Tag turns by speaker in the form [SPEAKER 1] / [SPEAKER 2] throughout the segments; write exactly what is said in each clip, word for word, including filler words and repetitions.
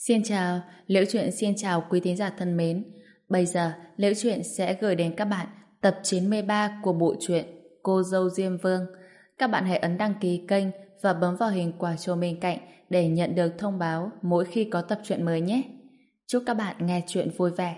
[SPEAKER 1] Xin chào, Liễu Chuyện xin chào quý thính giả thân mến. Bây giờ, Liễu Chuyện sẽ gửi đến các bạn tập chín mươi ba của bộ truyện Cô dâu Diêm Vương. Các bạn hãy ấn đăng ký kênh và bấm vào hình quả chuông bên cạnh để nhận được thông báo mỗi khi có tập truyện mới nhé. Chúc các bạn nghe truyện vui vẻ.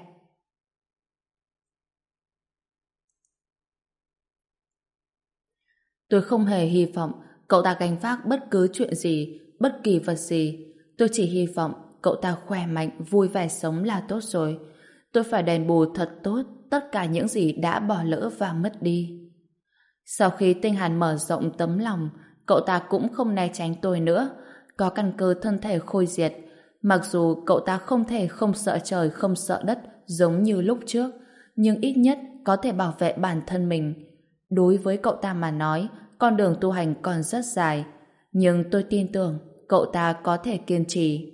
[SPEAKER 1] Tôi không hề hy vọng cậu ta gánh vác bất cứ chuyện gì, bất kỳ vật gì. Tôi chỉ hy vọng cậu ta khỏe mạnh, vui vẻ sống là tốt rồi. Tôi phải đền bù thật tốt tất cả những gì đã bỏ lỡ và mất đi. Sau khi Tinh Hàn mở rộng tấm lòng, cậu ta cũng không né tránh tôi nữa, có căn cơ thân thể khôi diệt. Mặc dù cậu ta không thể không sợ trời không sợ đất giống như lúc trước, nhưng ít nhất có thể bảo vệ bản thân mình. Đối với cậu ta mà nói, con đường tu hành còn rất dài, nhưng tôi tin tưởng cậu ta có thể kiên trì.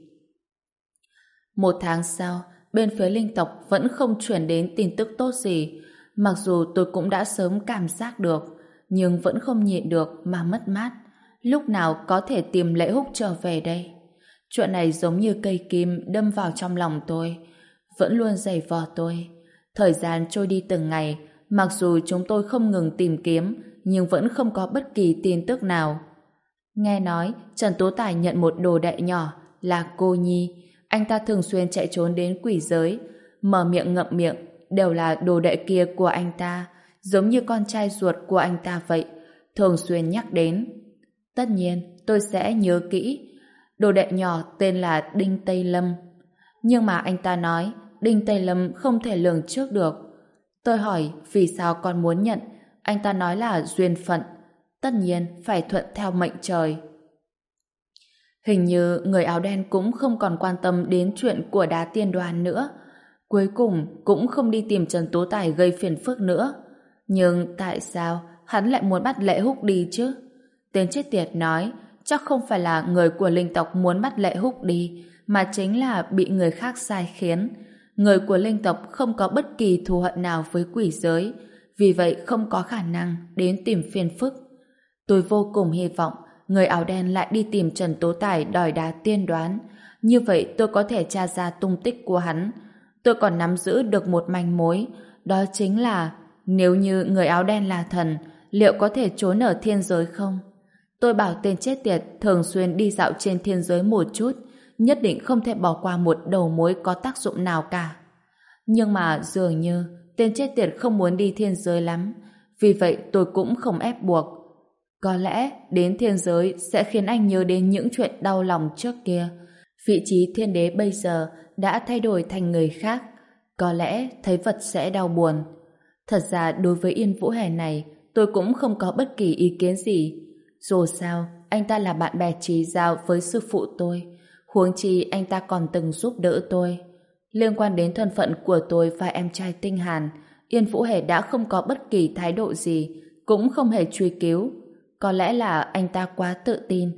[SPEAKER 1] Một tháng sau, bên phía linh tộc vẫn không chuyển đến tin tức tốt gì. Mặc dù tôi cũng đã sớm cảm giác được, nhưng vẫn không nhịn được mà mất mát. Lúc nào có thể tìm Lễ Húc trở về đây? Chuyện này giống như cây kim đâm vào trong lòng tôi, vẫn luôn giày vò tôi. Thời gian trôi đi từng ngày, mặc dù chúng tôi không ngừng tìm kiếm, nhưng vẫn không có bất kỳ tin tức nào. Nghe nói Trần Tố Tài nhận một đồ đệ nhỏ là cô Nhi. Anh ta thường xuyên chạy trốn đến quỷ giới, mở miệng ngậm miệng đều là đồ đệ kia của anh ta, giống như con trai ruột của anh ta vậy, thường xuyên nhắc đến. Tất nhiên tôi sẽ nhớ kỹ. Đồ đệ nhỏ tên là Đinh Tây Lâm, nhưng mà anh ta nói Đinh Tây Lâm không thể lường trước được. Tôi hỏi vì sao con muốn nhận, anh ta nói là duyên phận, tất nhiên phải thuận theo mệnh trời. Hình như người áo đen cũng không còn quan tâm đến chuyện của Đá Tiên Đoàn nữa, cuối cùng cũng không đi tìm Trần Tố Tài gây phiền phức nữa. Nhưng tại sao hắn lại muốn bắt Lễ Húc đi chứ? Tên chết tiệt nói chắc không phải là người của linh tộc muốn bắt Lễ Húc đi, mà chính là bị người khác sai khiến. Người của linh tộc không có bất kỳ thù hận nào với quỷ giới, vì vậy không có khả năng đến tìm phiền phức. Tôi vô cùng hy vọng người áo đen lại đi tìm Trần Tố Tài đòi Đá Tiên Đoán. Như vậy tôi có thể tra ra tung tích của hắn. Tôi còn nắm giữ được một manh mối, đó chính là nếu như người áo đen là thần, liệu có thể trốn ở thiên giới không? Tôi bảo tên chết tiệt thường xuyên đi dạo trên thiên giới một chút, nhất định không thể bỏ qua một đầu mối có tác dụng nào cả. Nhưng mà dường như tên chết tiệt không muốn đi thiên giới lắm, vì vậy tôi cũng không ép buộc. Có lẽ đến thiên giới sẽ khiến anh nhớ đến những chuyện đau lòng trước kia. Vị trí thiên đế bây giờ đã thay đổi thành người khác. Có lẽ thấy vật sẽ đau buồn. Thật ra đối với Yên Vũ Hề này, tôi cũng không có bất kỳ ý kiến gì. Dù sao, anh ta là bạn bè chí giao với sư phụ tôi. Huống chi anh ta còn từng giúp đỡ tôi. Liên quan đến thân phận của tôi và em trai Tinh Hàn, Yên Vũ Hề đã không có bất kỳ thái độ gì, cũng không hề truy cứu. Có lẽ là anh ta quá tự tin,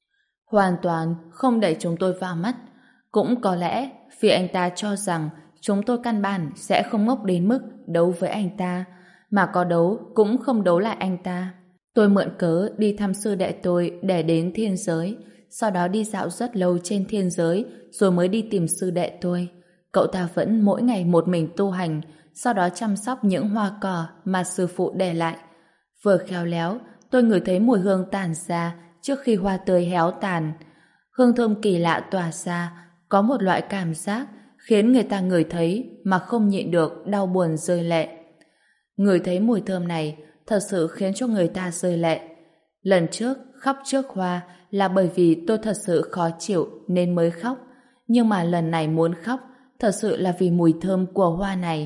[SPEAKER 1] hoàn toàn không đẩy chúng tôi vào mắt. Cũng có lẽ vì anh ta cho rằng chúng tôi căn bản sẽ không ngốc đến mức đấu với anh ta, mà có đấu cũng không đấu lại anh ta. Tôi mượn cớ đi thăm sư đệ tôi để đến thiên giới, sau đó đi dạo rất lâu trên thiên giới rồi mới đi tìm sư đệ tôi. Cậu ta vẫn mỗi ngày một mình tu hành, sau đó chăm sóc những hoa cỏ mà sư phụ để lại. Vừa khéo léo, tôi ngửi thấy mùi hương tàn ra trước khi hoa tươi héo tàn. Hương thơm kỳ lạ tỏa ra, có một loại cảm giác khiến người ta ngửi thấy mà không nhịn được đau buồn rơi lệ. Ngửi thấy mùi thơm này thật sự khiến cho người ta rơi lệ. Lần trước khóc trước hoa là bởi vì tôi thật sự khó chịu nên mới khóc, nhưng mà lần này muốn khóc thật sự là vì mùi thơm của hoa này.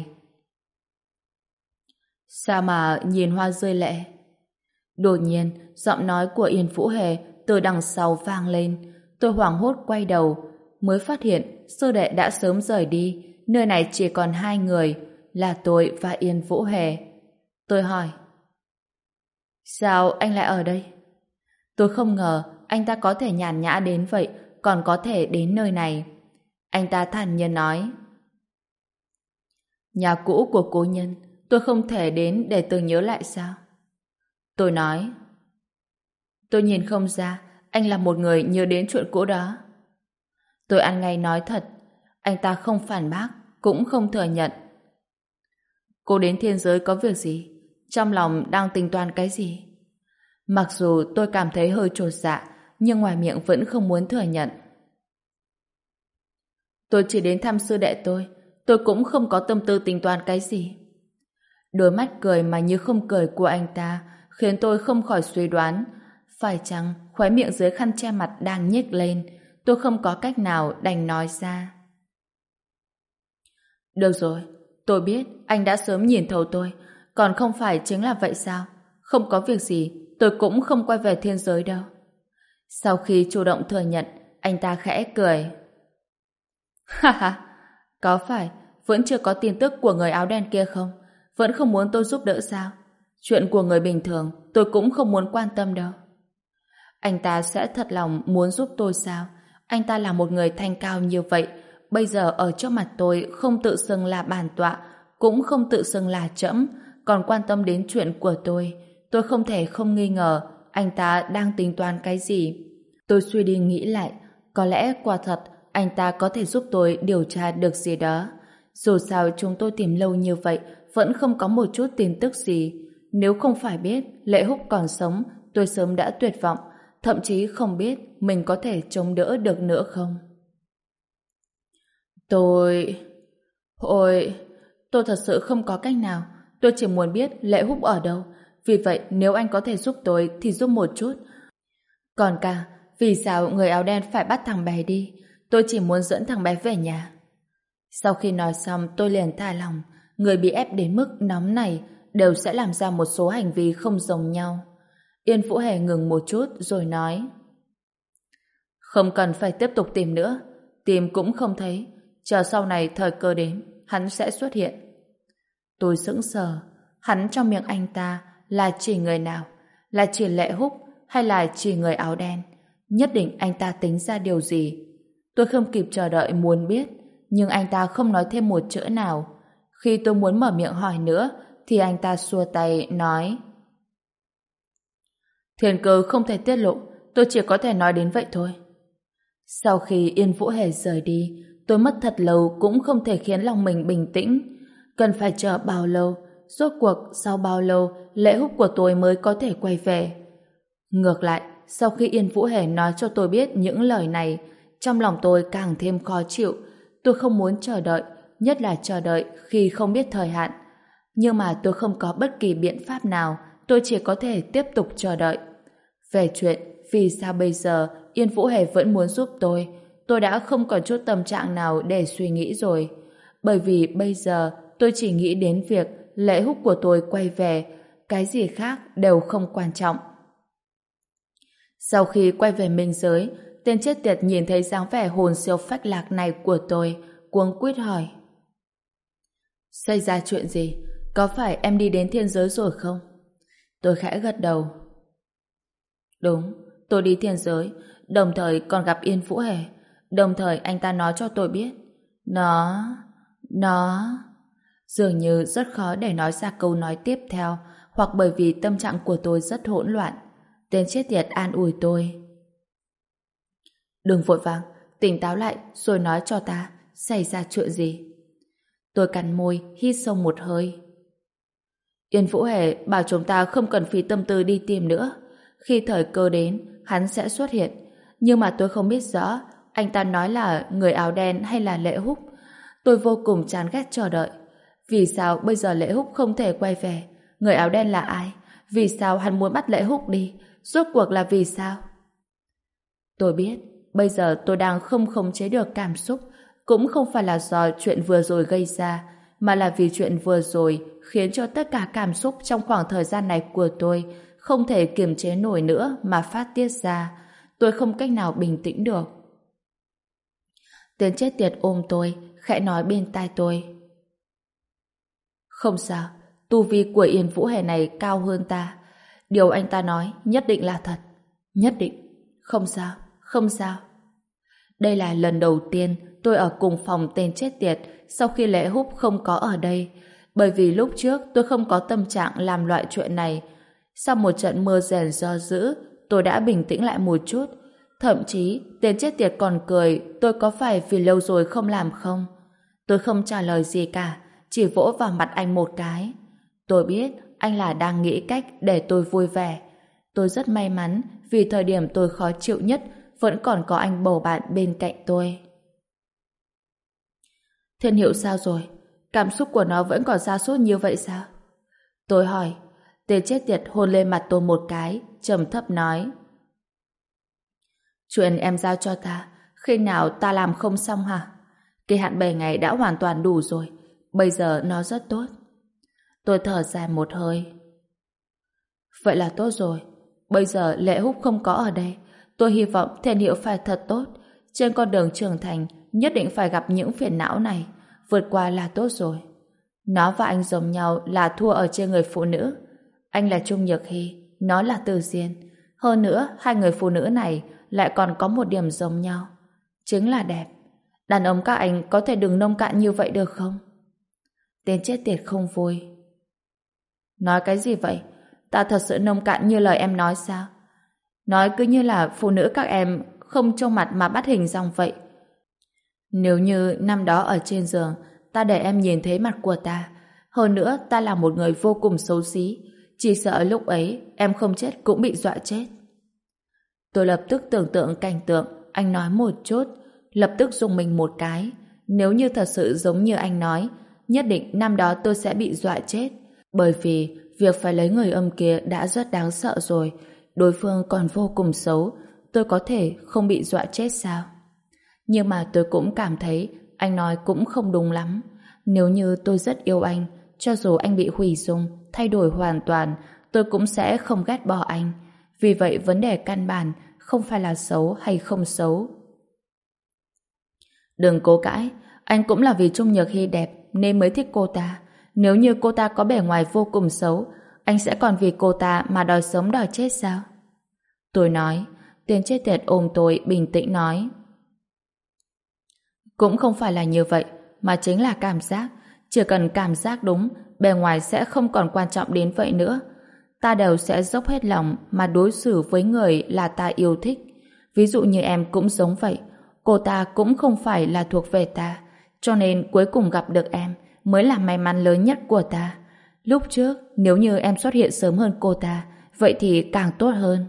[SPEAKER 1] Sao mà nhìn hoa rơi lệ? Đột nhiên, giọng nói của Yên Vũ Hề từ đằng sau vang lên. Tôi hoảng hốt quay đầu, mới phát hiện sư đệ đã sớm rời đi. Nơi này chỉ còn hai người, là tôi và Yên Vũ Hề. Tôi hỏi, sao anh lại ở đây? Tôi không ngờ anh ta có thể nhàn nhã đến vậy, còn có thể đến nơi này. Anh ta thản nhiên nói, nhà cũ của cố nhân, tôi không thể đến để tưởng nhớ lại sao? Tôi nói, tôi nhìn không ra anh là một người nhớ đến chuyện cũ đó. Tôi ăn ngay nói thật. Anh ta không phản bác, cũng không thừa nhận. Cô đến thiên giới có việc gì? Trong lòng đang tính toán cái gì? Mặc dù tôi cảm thấy hơi chột dạ, nhưng ngoài miệng vẫn không muốn thừa nhận. Tôi chỉ đến thăm sư đệ tôi, tôi cũng không có tâm tư tính toán cái gì. Đôi mắt cười mà như không cười của anh ta khiến tôi không khỏi suy đoán, phải chăng khóe miệng dưới khăn che mặt đang nhếch lên. Tôi không có cách nào đành nói ra. Được rồi, tôi biết anh đã sớm nhìn thấu tôi, còn không phải chính là vậy sao? Không có việc gì, tôi cũng không quay về thiên giới đâu. Sau khi chủ động thừa nhận, anh ta khẽ cười. Ha ha, có phải vẫn chưa có tin tức của người áo đen kia không? Vẫn không muốn tôi giúp đỡ sao? Chuyện của người bình thường tôi cũng không muốn quan tâm đâu. Anh ta sẽ thật lòng muốn giúp tôi sao? Anh ta là một người thanh cao như vậy, bây giờ ở trước mặt tôi không tự xưng là bản tọa, cũng không tự xưng là trẫm, còn quan tâm đến chuyện của tôi. Tôi không thể không nghi ngờ anh ta đang tính toán cái gì. Tôi suy đi nghĩ lại, có lẽ quả thật anh ta có thể giúp tôi điều tra được gì đó. Dù sao chúng tôi tìm lâu như vậy vẫn không có một chút tin tức gì. Nếu không phải biết Lệ Húc còn sống, tôi sớm đã tuyệt vọng, thậm chí không biết mình có thể chống đỡ được nữa không. Tôi... Ôi... Tôi thật sự không có cách nào. Tôi chỉ muốn biết Lệ Húc ở đâu. Vì vậy nếu anh có thể giúp tôi thì giúp một chút. Còn cả, vì sao người áo đen phải bắt thằng bé đi? Tôi chỉ muốn dẫn thằng bé về nhà. Sau khi nói xong tôi liền thả lòng. Người bị ép đến mức nóng này đều sẽ làm ra một số hành vi không giống nhau. Yên Vũ Hề ngừng một chút rồi nói: Không cần phải tiếp tục tìm nữa. Tìm cũng không thấy. Chờ sau này thời cơ đến, hắn sẽ xuất hiện. Tôi sững sờ. Hắn trong miệng anh ta là chỉ người nào? Là chỉ Lệ Húc hay là chỉ người áo đen? Nhất định anh ta tính ra điều gì? Tôi không kịp chờ đợi muốn biết, nhưng anh ta không nói thêm một chữ nào. Khi tôi muốn mở miệng hỏi nữa thì anh ta xua tay nói: Thiên cơ không thể tiết lộ, tôi chỉ có thể nói đến vậy thôi. Sau khi Yên Vũ Hề rời đi, tôi mất thật lâu cũng không thể khiến lòng mình bình tĩnh. Cần phải chờ bao lâu? Rốt cuộc sau bao lâu Lệ Húc của tôi mới có thể quay về? Ngược lại, sau khi Yên Vũ Hề nói cho tôi biết những lời này, trong lòng tôi càng thêm khó chịu. Tôi không muốn chờ đợi, nhất là chờ đợi khi không biết thời hạn. Nhưng mà tôi không có bất kỳ biện pháp nào, tôi chỉ có thể tiếp tục chờ đợi. Về chuyện vì sao bây giờ Yên Vũ Hề vẫn muốn giúp tôi, tôi đã không còn chút tâm trạng nào để suy nghĩ rồi. Bởi vì bây giờ tôi chỉ nghĩ đến việc Lệ Húc của tôi quay về, cái gì khác đều không quan trọng. Sau khi quay về minh giới, tên chết tiệt nhìn thấy dáng vẻ hồn siêu phách lạc này của tôi, cuống quýt hỏi: Xảy ra chuyện gì? Có phải em đi đến thiên giới rồi không? Tôi khẽ gật đầu. Đúng, tôi đi thiên giới, đồng thời còn gặp Yên Vũ Hề. Đồng thời anh ta nói cho tôi biết Nó... Nó... Dường như rất khó để nói ra câu nói tiếp theo, hoặc bởi vì tâm trạng của tôi rất hỗn loạn. Tên chết tiệt an ủi tôi: Đừng vội vàng, tỉnh táo lại rồi nói cho ta xảy ra chuyện gì. Tôi cắn môi, hít sâu một hơi. Yên Vũ Hề bảo chúng ta không cần phí tâm tư đi tìm nữa. Khi thời cơ đến, hắn sẽ xuất hiện. Nhưng mà tôi không biết rõ anh ta nói là người áo đen hay là Lệ Húc. Tôi vô cùng chán ghét chờ đợi. Vì sao bây giờ Lệ Húc không thể quay về? Người áo đen là ai? Vì sao hắn muốn bắt Lệ Húc đi? Rốt cuộc là vì sao? Tôi biết, bây giờ tôi đang không khống chế được cảm xúc, cũng không phải là do chuyện vừa rồi gây ra, mà là vì chuyện vừa rồi khiến cho tất cả cảm xúc trong khoảng thời gian này của tôi không thể kiềm chế nổi nữa mà phát tiết ra. Tôi không cách nào bình tĩnh được. Tên chết tiệt ôm tôi, khẽ nói bên tai tôi: Không sao, tu vi của Yên Vũ Hề này cao hơn ta. Điều anh ta nói nhất định là thật. Nhất định. Không sao, không sao. Đây là lần đầu tiên tôi ở cùng phòng tên chết tiệt sau khi Lệ Húc không có ở đây. Bởi vì lúc trước tôi không có tâm trạng làm loại chuyện này. Sau một trận mưa rền gió dữ, tôi đã bình tĩnh lại một chút. Thậm chí, tên chết tiệt còn cười tôi có phải vì lâu rồi không làm không? Tôi không trả lời gì cả, chỉ vỗ vào mặt anh một cái. Tôi biết anh là đang nghĩ cách để tôi vui vẻ. Tôi rất may mắn vì thời điểm tôi khó chịu nhất vẫn còn có anh bầu bạn bên cạnh tôi. Thiên Hiệu sao rồi? Cảm xúc của nó vẫn còn sa sút như vậy sao? Tôi hỏi. Tên chết tiệt hôn lên mặt tôi một cái, trầm thấp nói. Chuyện em giao cho ta, khi nào ta làm không xong hả? Kỳ hạn bảy ngày đã hoàn toàn đủ rồi, bây giờ nó rất tốt. Tôi thở dài một hơi. Vậy là tốt rồi, bây giờ Lệ Húc không có ở đây, tôi hy vọng Thiên Hiệu phải thật tốt, trên con đường trưởng thành nhất định phải gặp những phiền não này, vượt qua là tốt rồi. Nó và anh giống nhau là thua ở trên người phụ nữ. Anh là Trung Nhược Hy, nó là Từ Diên. Hơn nữa, hai người phụ nữ này lại còn có một điểm giống nhau. Chính là đẹp. Đàn ông các anh có thể đừng nông cạn như vậy được không? Tên chết tiệt không vui. Nói cái gì vậy? Ta thật sự nông cạn như lời em nói sao? Nói cứ như là phụ nữ các em không trông mặt mà bắt hình dong vậy. Nếu như năm đó ở trên giường ta để em nhìn thấy mặt của ta, hơn nữa ta là một người vô cùng xấu xí, chỉ sợ lúc ấy em không chết cũng bị dọa chết. Tôi lập tức tưởng tượng cảnh tượng anh nói một chút, lập tức rùng mình một cái. Nếu như thật sự giống như anh nói, nhất định năm đó tôi sẽ bị dọa chết, bởi vì việc phải lấy người âm kia đã rất đáng sợ rồi, đối phương còn vô cùng xấu, tôi có thể không bị dọa chết sao? Nhưng mà tôi cũng cảm thấy anh nói cũng không đúng lắm. Nếu như tôi rất yêu anh, cho dù anh bị hủy dung, thay đổi hoàn toàn, tôi cũng sẽ không ghét bỏ anh. Vì vậy vấn đề căn bản không phải là xấu hay không xấu. Đừng cố cãi, anh cũng là vì Trung Nhược Hy đẹp nên mới thích cô ta. Nếu như cô ta có bề ngoài vô cùng xấu, anh sẽ còn vì cô ta mà đòi sống đòi chết sao? Tôi nói. Tên chết tiệt ôm tôi bình tĩnh nói. Cũng không phải là như vậy, mà chính là cảm giác. Chỉ cần cảm giác đúng, bề ngoài sẽ không còn quan trọng đến vậy nữa. Ta đều sẽ dốc hết lòng mà đối xử với người là ta yêu thích. Ví dụ như em cũng giống vậy. Cô ta cũng không phải là thuộc về ta, cho nên cuối cùng gặp được em mới là may mắn lớn nhất của ta. Lúc trước, nếu như em xuất hiện sớm hơn cô ta, vậy thì càng tốt hơn.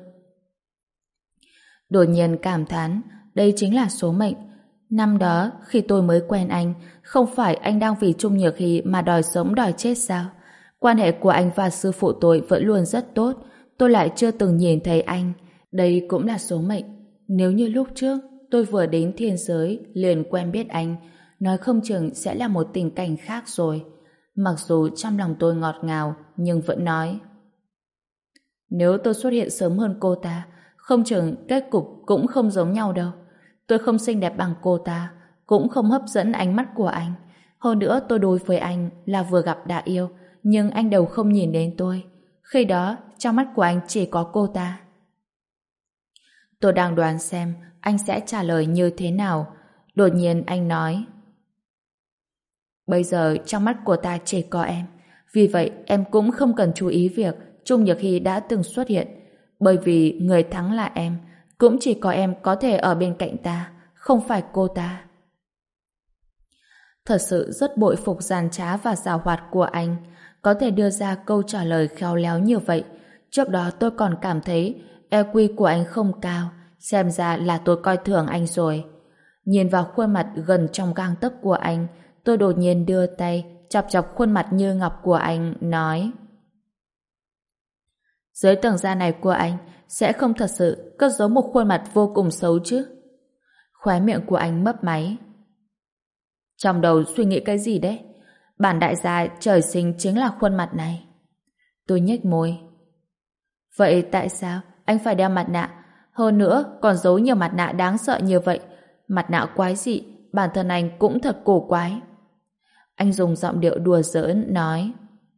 [SPEAKER 1] Đột nhiên cảm thán, đây chính là số mệnh. Năm đó, khi tôi mới quen anh, không phải anh đang vì Trung Nhược Hy mà đòi sống đòi chết sao? Quan hệ của anh và sư phụ tôi vẫn luôn rất tốt, tôi lại chưa từng nhìn thấy anh. Đây cũng là số mệnh. Nếu như lúc trước, tôi vừa đến thiên giới, liền quen biết anh, nói không chừng sẽ là một tình cảnh khác rồi. Mặc dù trong lòng tôi ngọt ngào, nhưng vẫn nói. Nếu tôi xuất hiện sớm hơn cô ta, không chừng kết cục cũng không giống nhau đâu. Tôi không xinh đẹp bằng cô ta, cũng không hấp dẫn ánh mắt của anh. Hơn nữa tôi đối với anh là vừa gặp đã yêu, nhưng anh đều không nhìn đến tôi. Khi đó, trong mắt của anh chỉ có cô ta. Tôi đang đoán xem anh sẽ trả lời như thế nào. Đột nhiên anh nói. Bây giờ trong mắt của ta chỉ có em. Vì vậy em cũng không cần chú ý việc Trung Nhược Hy đã từng xuất hiện. Bởi vì người thắng là em, cũng chỉ có em có thể ở bên cạnh ta, không phải cô ta. Thật sự rất bội phục giàn trá và giàu hoạt của anh, có thể đưa ra câu trả lời khéo léo như vậy. Trước đó tôi còn cảm thấy e quy của anh không cao, xem ra là tôi coi thường anh rồi. Nhìn vào khuôn mặt gần trong gang tấc của anh, tôi đột nhiên đưa tay chọc chọc khuôn mặt như ngọc của anh, nói: dưới tầng da này của anh sẽ không thật sự cất giấu một khuôn mặt vô cùng xấu chứ? Khóe miệng của anh mấp máy. Trong đầu suy nghĩ cái gì đấy? Bản đại gia trời sinh chính là khuôn mặt này. Tôi nhếch môi. Vậy tại sao anh phải đeo mặt nạ? Hơn nữa còn giấu nhiều mặt nạ đáng sợ như vậy. Mặt nạ quái dị, bản thân anh cũng thật cổ quái. Anh dùng giọng điệu đùa giỡn nói: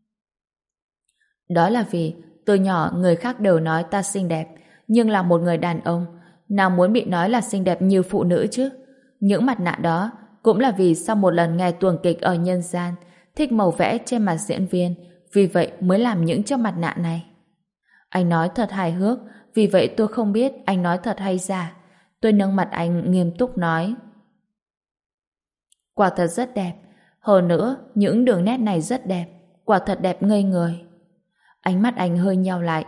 [SPEAKER 1] đó là vì từ nhỏ người khác đều nói ta xinh đẹp, nhưng là một người đàn ông nào muốn bị nói là xinh đẹp như phụ nữ chứ? Những mặt nạ đó cũng là vì sau một lần nghe tuồng kịch ở nhân gian, thích màu vẽ trên mặt diễn viên, vì vậy mới làm những chiếc mặt nạ này. Anh nói thật hài hước, vì vậy tôi không biết anh nói thật hay giả. Tôi nâng mặt anh nghiêm túc nói. Quả thật rất đẹp. Hơn nữa, những đường nét này rất đẹp. Quả thật đẹp ngây người. Ánh mắt anh hơi nheo lại.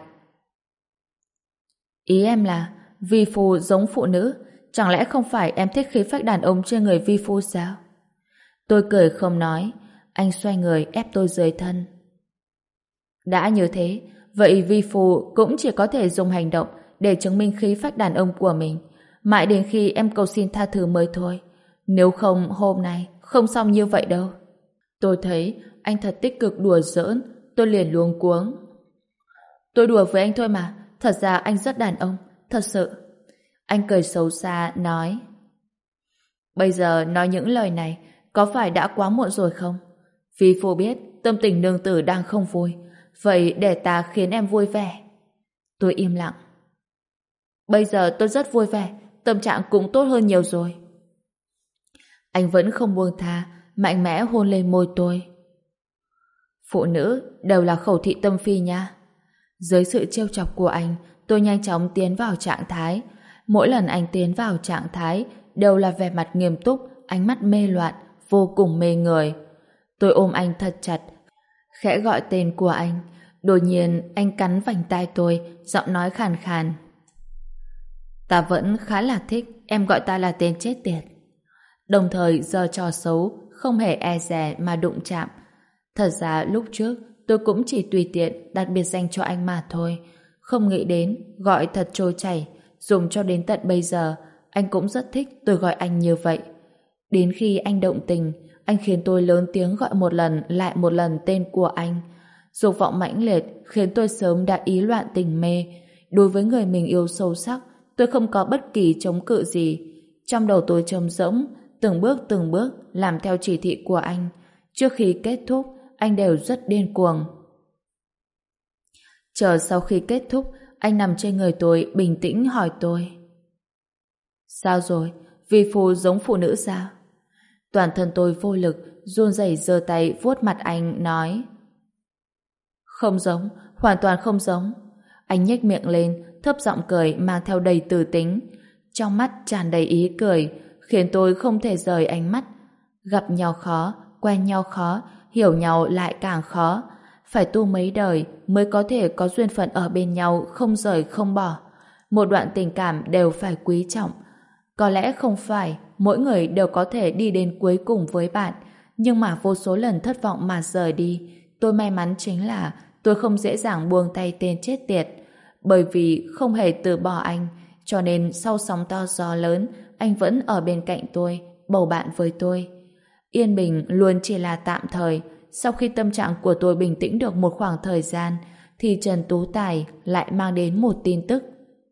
[SPEAKER 1] Ý em là vi phu giống phụ nữ, chẳng lẽ không phải em thích khí phách đàn ông trên người vi phu sao? Tôi cười không nói. Anh xoay người ép tôi dưới thân. Đã như thế, vậy vi phu cũng chỉ có thể dùng hành động để chứng minh khí phách đàn ông của mình, mãi đến khi em cầu xin tha thứ mới thôi. Nếu không hôm nay không xong như vậy đâu. Tôi thấy anh thật tích cực đùa giỡn, tôi liền luống cuống. Tôi đùa với anh thôi mà, thật ra anh rất đàn ông, thật sự. Anh cười xấu xa nói. Bây giờ nói những lời này có phải đã quá muộn rồi không? Vi phu biết tâm tình nương tử đang không vui, vậy để ta khiến em vui vẻ. Tôi im lặng. Bây giờ tôi rất vui vẻ, tâm trạng cũng tốt hơn nhiều rồi. Anh vẫn không buông tha, mạnh mẽ hôn lên môi tôi. Phụ nữ đều là khẩu thị tâm phi nha. Dưới sự trêu chọc của anh, tôi nhanh chóng tiến vào trạng thái. Mỗi lần anh tiến vào trạng thái đều là vẻ mặt nghiêm túc, ánh mắt mê loạn, vô cùng mê người. Tôi ôm anh thật chặt, khẽ gọi tên của anh. Đột nhiên anh cắn vành tai tôi, giọng nói khàn khàn. Ta vẫn khá là thích em gọi ta là tên chết tiệt. Đồng thời giở trò xấu, không hề e dè mà đụng chạm. Thật ra lúc trước tôi cũng chỉ tùy tiện đặt biệt danh cho anh mà thôi, không nghĩ đến gọi thật trôi chảy, dùng cho đến tận bây giờ anh cũng rất thích tôi gọi anh như vậy. Đến khi anh động tình, anh khiến tôi lớn tiếng gọi một lần lại một lần tên của anh. Dục vọng mãnh liệt khiến tôi sớm đã ý loạn tình mê. Đối với người mình yêu sâu sắc, tôi không có bất kỳ chống cự gì. Trong đầu tôi trống rỗng, từng bước từng bước làm theo chỉ thị của anh. Trước khi kết thúc, anh đều rất điên cuồng. Chờ sau khi kết thúc, anh nằm trên người tôi bình tĩnh hỏi tôi. Sao rồi? Vi phu giống phụ nữ sao? Toàn thân tôi vô lực, run rẩy giơ tay vuốt mặt anh nói. Không giống, hoàn toàn không giống. Anh nhếch miệng lên, thấp giọng cười mang theo đầy từ tính. Trong mắt tràn đầy ý cười, khiến tôi không thể rời ánh mắt. Gặp nhau khó, quen nhau khó, hiểu nhau lại càng khó. Phải tu mấy đời mới có thể có duyên phận ở bên nhau không rời không bỏ. Một đoạn tình cảm đều phải quý trọng. Có lẽ không phải mỗi người đều có thể đi đến cuối cùng với bạn, nhưng mà vô số lần thất vọng mà rời đi. Tôi may mắn chính là tôi không dễ dàng buông tay tên chết tiệt. Bởi vì không hề từ bỏ anh, cho nên sau sóng to gió lớn, anh vẫn ở bên cạnh tôi, bầu bạn với tôi. Yên bình luôn chỉ là tạm thời. Sau khi tâm trạng của tôi bình tĩnh được một khoảng thời gian, thì Trần Tú Tài lại mang đến một tin tức.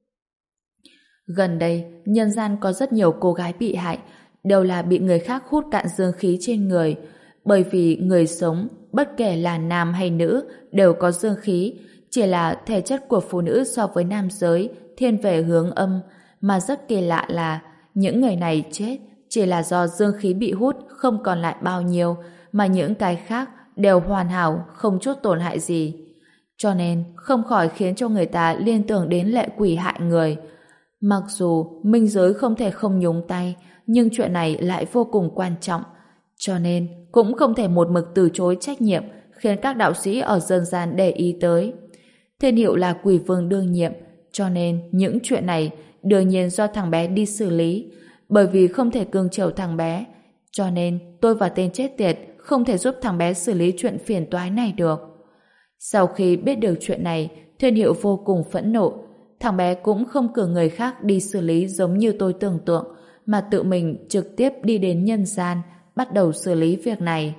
[SPEAKER 1] Gần đây, nhân gian có rất nhiều cô gái bị hại, đều là bị người khác hút cạn dương khí trên người. Bởi vì người sống, bất kể là nam hay nữ, đều có dương khí, chỉ là thể chất của phụ nữ so với nam giới thiên về hướng âm, mà rất kỳ lạ là những người này chết chỉ là do dương khí bị hút không còn lại bao nhiêu, mà những cái khác đều hoàn hảo, không chút tổn hại gì. Cho nên không khỏi khiến cho người ta liên tưởng đến lệ quỷ hại người. Mặc dù minh giới không thể không nhúng tay, nhưng chuyện này lại vô cùng quan trọng, cho nên cũng không thể một mực từ chối trách nhiệm, khiến các đạo sĩ ở dân gian để ý tới. Thiên Hiệu là quỷ vương đương nhiệm, cho nên những chuyện này đương nhiên do thằng bé đi xử lý. Bởi vì không thể cương chiều thằng bé, cho nên tôi và tên chết tiệt không thể giúp thằng bé xử lý chuyện phiền toái này được. Sau khi biết được chuyện này, Thiên Hiệu vô cùng phẫn nộ. Thằng bé cũng không cử người khác đi xử lý giống như tôi tưởng tượng, mà tự mình trực tiếp đi đến nhân gian, bắt đầu xử lý việc này.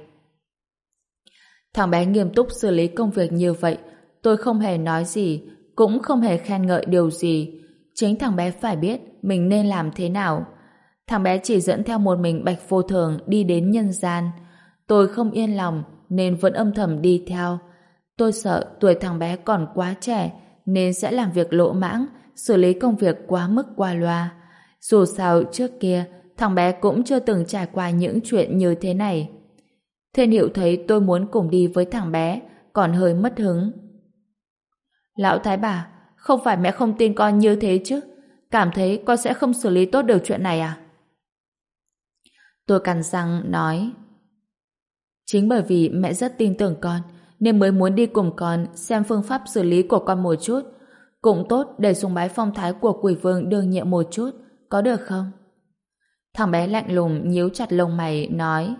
[SPEAKER 1] Thằng bé nghiêm túc xử lý công việc như vậy, tôi không hề nói gì, cũng không hề khen ngợi điều gì. Chính thằng bé phải biết mình nên làm thế nào. Thằng bé chỉ dẫn theo một mình Bạch Vô Thường đi đến nhân gian. Tôi không yên lòng nên vẫn âm thầm đi theo. Tôi sợ tuổi thằng bé còn quá trẻ nên sẽ làm việc lỗ mãng, xử lý công việc quá mức qua loa. Dù sao trước kia thằng bé cũng chưa từng trải qua những chuyện như thế này. Thiên Hiệu thấy tôi muốn cùng đi với thằng bé, còn hơi mất hứng. Lão Thái bà, không phải mẹ không tin con như thế chứ? Cảm thấy con sẽ không xử lý tốt được chuyện này à? Tôi cắn răng nói, chính bởi vì mẹ rất tin tưởng con nên mới muốn đi cùng con xem phương pháp xử lý của con một chút. Cũng tốt để sùng bái phong thái của quỷ vương đương nhiệm một chút, có được không? Thằng bé lạnh lùng nhíu chặt lông mày nói,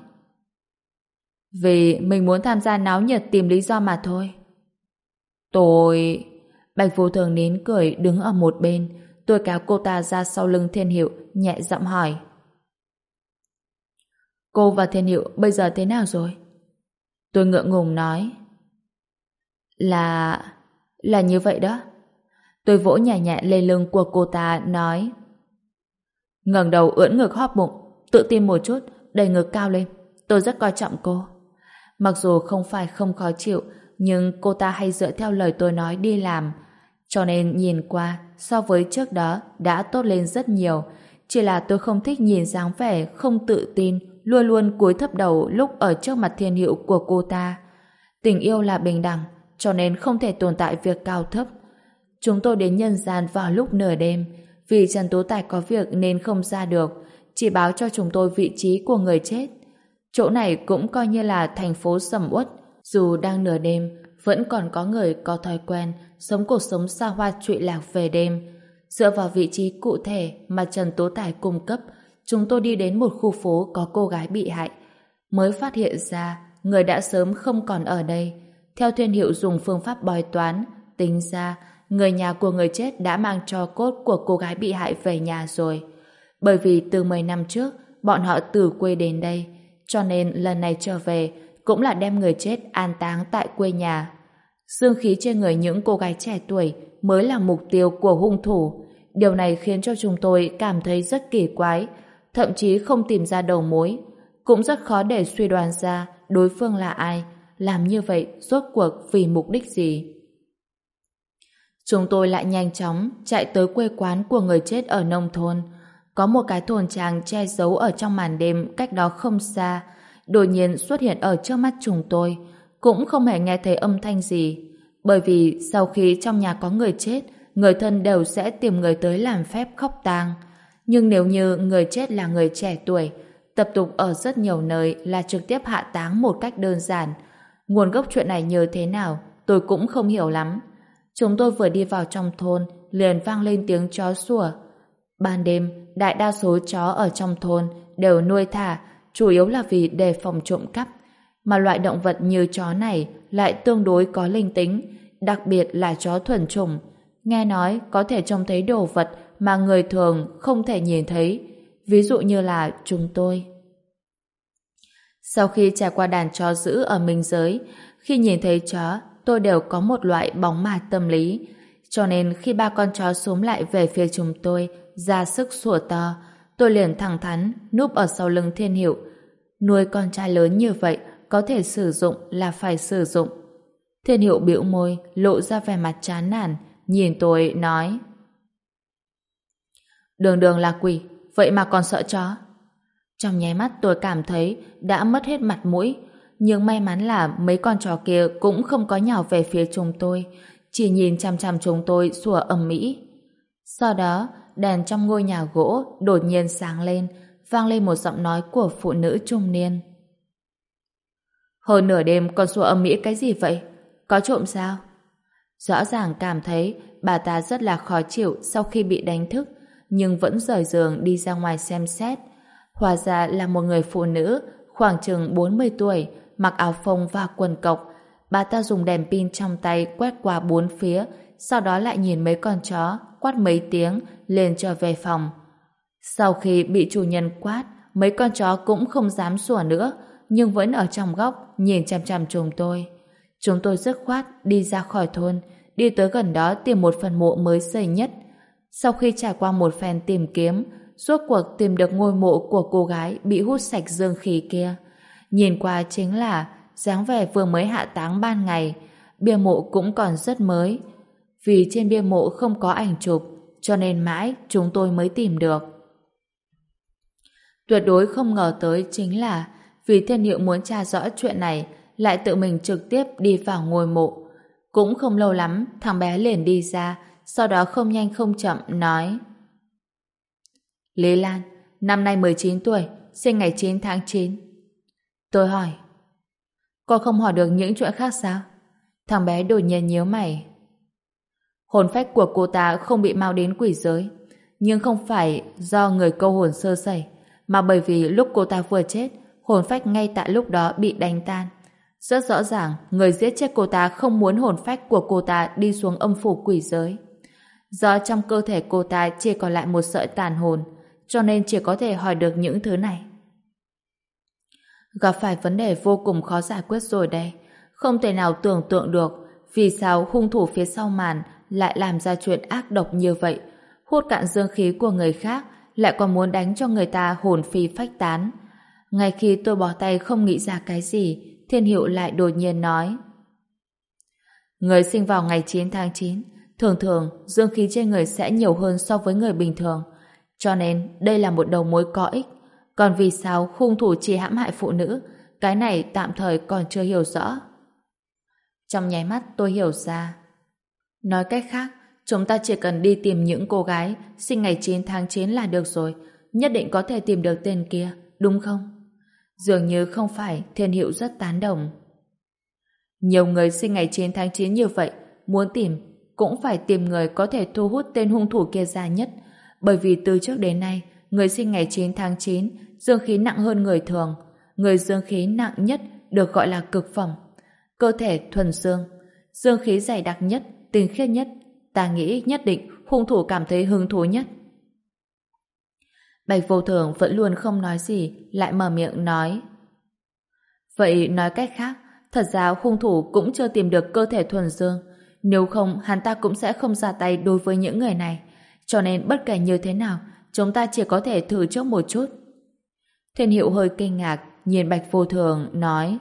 [SPEAKER 1] vì mình muốn tham gia náo nhiệt tìm lý do mà thôi. Tôi... Bạch Vô Thường nín cười đứng ở một bên. Tôi kéo cô ta ra sau lưng Thiên Hiệu, nhẹ giọng hỏi, cô và Thiên Hiệu bây giờ thế nào rồi? Tôi ngượng ngùng nói, là... là như vậy đó. Tôi vỗ nhẹ nhẹ lên lưng của cô ta nói, ngẩng đầu ưỡn ngực hóp bụng, tự tin một chút, đẩy ngực cao lên. Tôi rất coi trọng cô. Mặc dù không phải không khó chịu, nhưng cô ta hay dựa theo lời tôi nói đi làm, cho nên nhìn qua so với trước đó đã tốt lên rất nhiều. Chỉ là tôi không thích nhìn dáng vẻ không tự tin, luôn luôn cúi thấp đầu lúc ở trước mặt Thiên Hiệu của cô ta. Tình yêu là bình đẳng, cho nên không thể tồn tại việc cao thấp. Chúng tôi đến nhân gian vào lúc nửa đêm, vì Trần Tú Tài có việc nên không ra được, chỉ báo cho chúng tôi vị trí của người chết. Chỗ này cũng coi như là thành phố sầm uất, dù đang nửa đêm vẫn còn có người có thói quen sống cuộc sống xa hoa trụy lạc về đêm. Dựa vào vị trí cụ thể mà Trần Tú Tài cung cấp, chúng tôi đi đến một khu phố có cô gái bị hại, mới phát hiện ra người đã sớm không còn ở đây. Theo Thiên Hiệu dùng phương pháp bói toán, tính ra người nhà của người chết đã mang tro cốt của cô gái bị hại về nhà rồi. Bởi vì từ mười năm trước bọn họ từ quê đến đây, cho nên lần này trở về cũng là đem người chết an táng tại quê nhà. Dương khí trên người những cô gái trẻ tuổi mới là mục tiêu của hung thủ. Điều này khiến cho chúng tôi cảm thấy rất kỳ quái, thậm chí không tìm ra đầu mối. Cũng rất khó để suy đoán ra đối phương là ai, làm như vậy rốt cuộc vì mục đích gì. Chúng tôi lại nhanh chóng chạy tới quê quán của người chết ở nông thôn. Có một cái thôn trang che giấu ở trong màn đêm cách đó không xa, đột nhiên xuất hiện ở trước mắt chúng tôi, cũng không hề nghe thấy âm thanh gì. Bởi vì sau khi trong nhà có người chết, người thân đều sẽ tìm người tới làm phép khóc tang. Nhưng nếu như người chết là người trẻ tuổi, tập tục ở rất nhiều nơi là trực tiếp hạ táng một cách đơn giản. Nguồn gốc chuyện này như thế nào, tôi cũng không hiểu lắm. Chúng tôi vừa đi vào trong thôn, liền vang lên tiếng chó sủa. Ban đêm, đại đa số chó ở trong thôn đều nuôi thả, chủ yếu là vì đề phòng trộm cắp. Mà loại động vật như chó này lại tương đối có linh tính, đặc biệt là chó thuần chủng. Nghe nói có thể trông thấy đồ vật mà người thường không thể nhìn thấy, ví dụ như là chúng tôi. Sau khi trải qua đàn chó dữ ở Minh Giới, khi nhìn thấy chó, tôi đều có một loại bóng ma tâm lý. Cho nên khi ba con chó xúm lại về phía chúng tôi, ra sức sủa to, tôi liền thẳng thắn núp ở sau lưng Thiên Hiệu. Nuôi con trai lớn như vậy, có thể sử dụng là phải sử dụng. Thiên Hiệu bĩu môi, lộ ra vẻ mặt chán nản, nhìn tôi nói: Đường Đường là quỷ, vậy mà còn sợ chó? Trong nháy mắt tôi cảm thấy đã mất hết mặt mũi, nhưng may mắn là mấy con chó kia cũng không có nhào về phía chúng tôi, chỉ nhìn chằm chằm chúng tôi sủa ầm ĩ. Sau đó, đèn trong ngôi nhà gỗ đột nhiên sáng lên, vang lên một giọng nói của phụ nữ trung niên. Hồi nửa đêm con sủa ầm ĩ cái gì vậy? Có trộm sao? Rõ ràng cảm thấy bà ta rất là khó chịu sau khi bị đánh thức, nhưng vẫn rời giường đi ra ngoài xem xét. Hóa ra là một người phụ nữ khoảng chừng bốn mươi tuổi, mặc áo phông và quần cộc. Bà ta dùng đèn pin trong tay quét qua bốn phía, sau đó lại nhìn mấy con chó, quát mấy tiếng, liền trở về phòng. Sau khi bị chủ nhân quát, mấy con chó cũng không dám sủa nữa, nhưng vẫn ở trong góc nhìn chằm chằm chúng tôi. Chúng tôi dứt khoát đi ra khỏi thôn, đi tới gần đó tìm một phần mộ mới xây nhất. Sau khi trải qua một phen tìm kiếm, rốt cuộc tìm được ngôi mộ của cô gái bị hút sạch dương khí kia. Nhìn qua chính là dáng vẻ vừa mới hạ táng ban ngày. Bia mộ cũng còn rất mới. Vì trên bia mộ không có ảnh chụp, cho nên mãi chúng tôi mới tìm được. Tuyệt đối không ngờ tới chính là vì Thiên Hiệu muốn tra rõ chuyện này, lại tự mình trực tiếp đi vào ngôi mộ. Cũng không lâu lắm, thằng bé liền đi ra, sau đó không nhanh không chậm nói: Lý Lan, năm nay mười chín tuổi, sinh ngày chín tháng chín. Tôi hỏi. Cô không hỏi được những chuyện khác sao? Thằng bé đột nhiên nhíu mày. Hồn phách của cô ta không bị mau đến quỷ giới, nhưng không phải do người câu hồn sơ sẩy, mà bởi vì lúc cô ta vừa chết, hồn phách ngay tại lúc đó bị đánh tan. Rất rõ ràng, người giết chết cô ta không muốn hồn phách của cô ta đi xuống âm phủ quỷ giới. Do trong cơ thể cô ta chỉ còn lại một sợi tàn hồn, cho nên chỉ có thể hỏi được những thứ này. Gặp phải vấn đề vô cùng khó giải quyết rồi đây. Không thể nào tưởng tượng được vì sao hung thủ phía sau màn lại làm ra chuyện ác độc như vậy, hút cạn dương khí của người khác, lại còn muốn đánh cho người ta hồn phi phách tán. Ngay khi tôi bỏ tay không nghĩ ra cái gì, Thiên Hiệu lại đột nhiên nói: người sinh vào ngày chín tháng chín, thường thường dương khí trên người sẽ nhiều hơn so với người bình thường, cho nên đây là một đầu mối có ích. Còn vì sao hung thủ chỉ hãm hại phụ nữ, cái này tạm thời còn chưa hiểu rõ. Trong nháy mắt tôi hiểu ra. Nói cách khác, chúng ta chỉ cần đi tìm những cô gái sinh ngày chín tháng chín là được rồi, nhất định có thể tìm được tên kia, đúng không? Dường như không phải, Thiên Hiệu rất tán đồng. Nhiều người sinh ngày chín tháng chín như vậy, muốn tìm, cũng phải tìm người có thể thu hút tên hung thủ kia ra nhất, bởi vì từ trước đến nay, người sinh ngày chín tháng chín, dương khí nặng hơn người thường. Người dương khí nặng nhất được gọi là cực phẩm. Cơ thể thuần dương, dương khí dày đặc nhất, tinh khiết nhất, ta nghĩ nhất định hung thủ cảm thấy hứng thú nhất. Bạch Vô Thường vẫn luôn không nói gì, lại mở miệng nói: vậy nói cách khác, thật ra hung thủ cũng chưa tìm được cơ thể thuần dương, nếu không hắn ta cũng sẽ không ra tay đối với những người này, cho nên bất kể như thế nào, chúng ta chỉ có thể thử trước một chút. Thiên Hiệu hơi kinh ngạc, nhìn Bạch Vô Thường, nói: